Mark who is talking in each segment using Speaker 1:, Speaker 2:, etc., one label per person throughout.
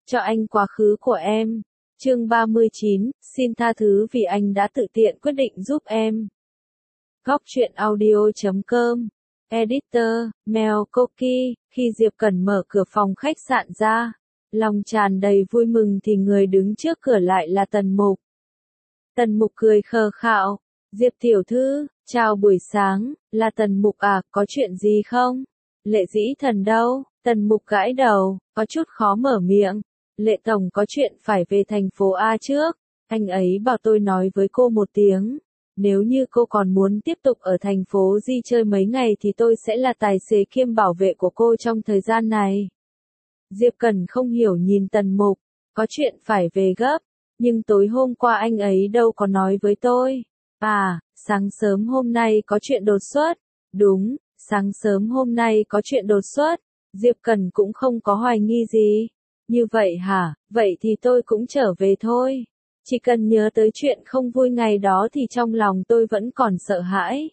Speaker 1: cho anh quá khứ của em. Chương 39, xin tha thứ vì anh đã tự tiện quyết định giúp em. Góc truyện audio.com. Editor, Mel Cookie. Khi Diệp Cẩn mở cửa phòng khách sạn ra, lòng tràn đầy vui mừng thì người đứng trước cửa lại là Tần Mục. Tần Mục cười khờ khạo. Diệp tiểu thư, chào buổi sáng, là Tần Mục à, có chuyện gì không? Lệ Dĩ Thần đâu? Tần Mục gãi đầu, có chút khó mở miệng. Lệ tổng có chuyện phải về thành phố A trước, anh ấy bảo tôi nói với cô một tiếng. Nếu như cô còn muốn tiếp tục ở thành phố Di chơi mấy ngày thì tôi sẽ là tài xế kiêm bảo vệ của cô trong thời gian này. Diệp Cẩn không hiểu nhìn Tần Mục, có chuyện phải về gấp, nhưng tối hôm qua anh ấy đâu có nói với tôi. À, sáng sớm hôm nay có chuyện đột xuất. Đúng, sáng sớm hôm nay có chuyện đột xuất. Diệp Cẩn cũng không có hoài nghi gì. Như vậy hả, vậy thì tôi cũng trở về thôi. Chỉ cần nhớ tới chuyện không vui ngày đó thì trong lòng tôi vẫn còn sợ hãi.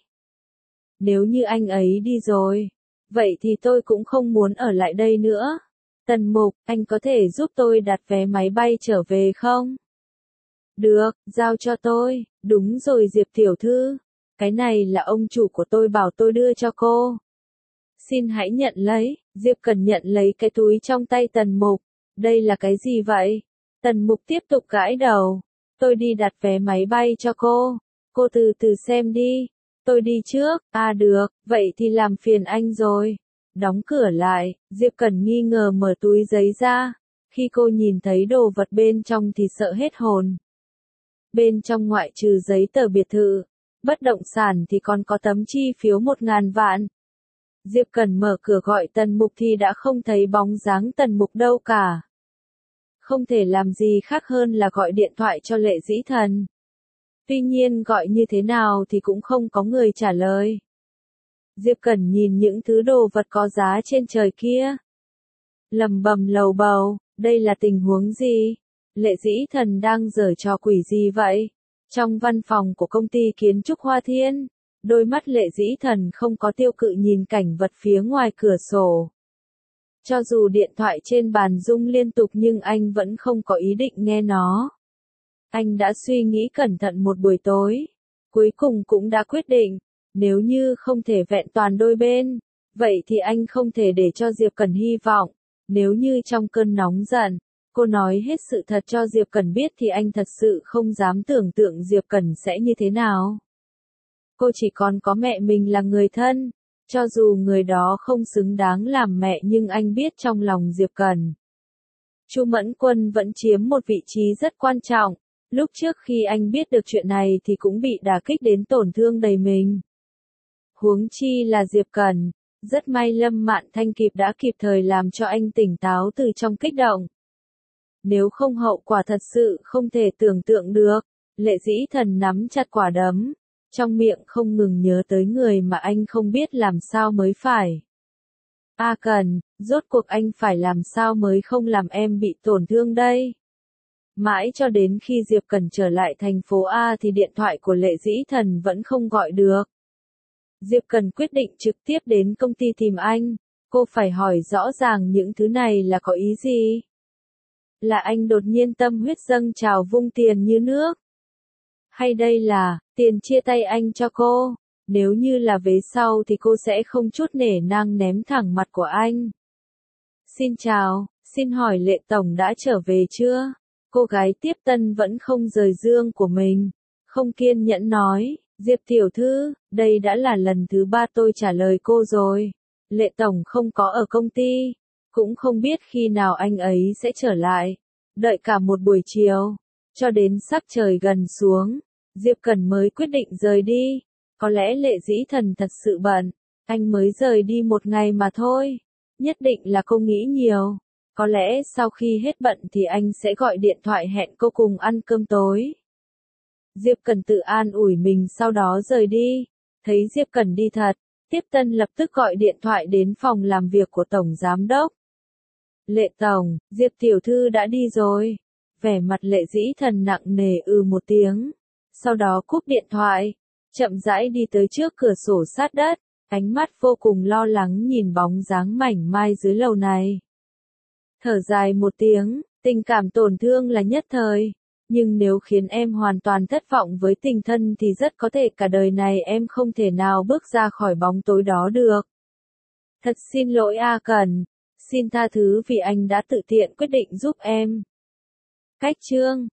Speaker 1: Nếu như anh ấy đi rồi, vậy thì tôi cũng không muốn ở lại đây nữa. Tần Mục, anh có thể giúp tôi đặt vé máy bay trở về không? Được, giao cho tôi. Đúng rồi Diệp tiểu thư. Cái này là ông chủ của tôi bảo tôi đưa cho cô. Xin hãy nhận lấy. Diệp cần nhận lấy cái túi trong tay Tần Mục. Đây là cái gì vậy? Tần Mục tiếp tục gãi đầu. Tôi đi đặt vé máy bay cho cô. Cô từ từ xem đi. Tôi đi trước. À được, vậy thì làm phiền anh rồi. Đóng cửa lại, Diệp Cẩn nghi ngờ mở túi giấy ra. Khi cô nhìn thấy đồ vật bên trong thì sợ hết hồn. Bên trong ngoại trừ giấy tờ biệt thự, bất động sản thì còn có tấm chi phiếu 1.000 vạn. Diệp Cẩn mở cửa gọi Tần Mục thì đã không thấy bóng dáng Tần Mục đâu cả. Không thể làm gì khác hơn là gọi điện thoại cho Lệ Dĩ Thần. Tuy nhiên gọi như thế nào thì cũng không có người trả lời. Diệp Cẩn nhìn những thứ đồ vật có giá trên trời kia. Lầm bầm lầu bầu, đây là tình huống gì? Lệ Dĩ Thần đang giở trò quỷ gì vậy? Trong văn phòng của công ty kiến trúc Hoa Thiên, đôi mắt Lệ Dĩ Thần không có tiêu cự nhìn cảnh vật phía ngoài cửa sổ. Cho dù điện thoại trên bàn rung liên tục nhưng anh vẫn không có ý định nghe nó. Anh đã suy nghĩ cẩn thận một buổi tối, cuối cùng cũng đã quyết định, nếu như không thể vẹn toàn đôi bên, vậy thì anh không thể để cho Diệp Cẩn hy vọng. Nếu như trong cơn nóng giận, cô nói hết sự thật cho Diệp Cẩn biết thì anh thật sự không dám tưởng tượng Diệp Cẩn sẽ như thế nào. Cô chỉ còn có mẹ mình là người thân, cho dù người đó không xứng đáng làm mẹ nhưng anh biết trong lòng Diệp Cẩn. Chu Mẫn Quân vẫn chiếm một vị trí rất quan trọng, lúc trước khi anh biết được chuyện này thì cũng bị đả kích đến tổn thương đầy mình. Huống chi là Diệp Cẩn, rất may Lâm Mạn Thanh đã kịp thời làm cho anh tỉnh táo từ trong kích động. Nếu không hậu quả thật sự không thể tưởng tượng được. Lệ Dĩ Thần nắm chặt quả đấm, trong miệng không ngừng nhớ tới người mà anh không biết làm sao mới phải. A Cẩn, rốt cuộc anh phải làm sao mới không làm em bị tổn thương đây? Mãi cho đến khi Diệp Cẩn trở lại thành phố A thì điện thoại của Lệ Dĩ Thần vẫn không gọi được. Diệp Cẩn quyết định trực tiếp đến công ty tìm anh. Cô phải hỏi rõ ràng những thứ này là có ý gì? Là anh đột nhiên tâm huyết dâng trào vung tiền như nước? Hay đây là tiền chia tay anh cho cô? Nếu như là vế sau thì cô sẽ không chút nể nang ném thẳng mặt của anh. Xin chào, xin hỏi Lệ tổng đã trở về chưa? Cô gái tiếp tân vẫn không rời giường của mình, không kiên nhẫn nói. Diệp tiểu thư, đây đã là lần thứ 3 tôi trả lời cô rồi. Lệ tổng không có ở công ty, cũng không biết khi nào anh ấy sẽ trở lại. Đợi cả một buổi chiều, cho đến sắc trời gần xuống, Diệp Cẩn mới quyết định rời đi. Có lẽ Lệ Dĩ Thần thật sự bận, anh mới rời đi một ngày mà thôi. Nhất định là cô nghĩ nhiều. Có lẽ sau khi hết bận thì anh sẽ gọi điện thoại hẹn cô cùng ăn cơm tối. Diệp Cẩn tự an ủi mình sau đó rời đi. Thấy Diệp Cẩn đi thật, tiếp tân lập tức gọi điện thoại đến phòng làm việc của Tổng Giám Đốc. Lệ Tổng, Diệp tiểu thư đã đi rồi. Vẻ mặt Lệ Dĩ Thần nặng nề một tiếng. Sau đó cúp điện thoại, chậm rãi đi tới trước cửa sổ sát đất, ánh mắt vô cùng lo lắng nhìn bóng dáng mảnh mai dưới lầu này. Thở dài một tiếng, Tình cảm tổn thương là nhất thời, nhưng nếu khiến em hoàn toàn thất vọng với tình thân thì rất có thể cả đời này em không thể nào bước ra khỏi bóng tối đó được. Thật xin lỗi A Cần. Xin tha thứ vì anh đã tự tiện quyết định giúp em. Cách chương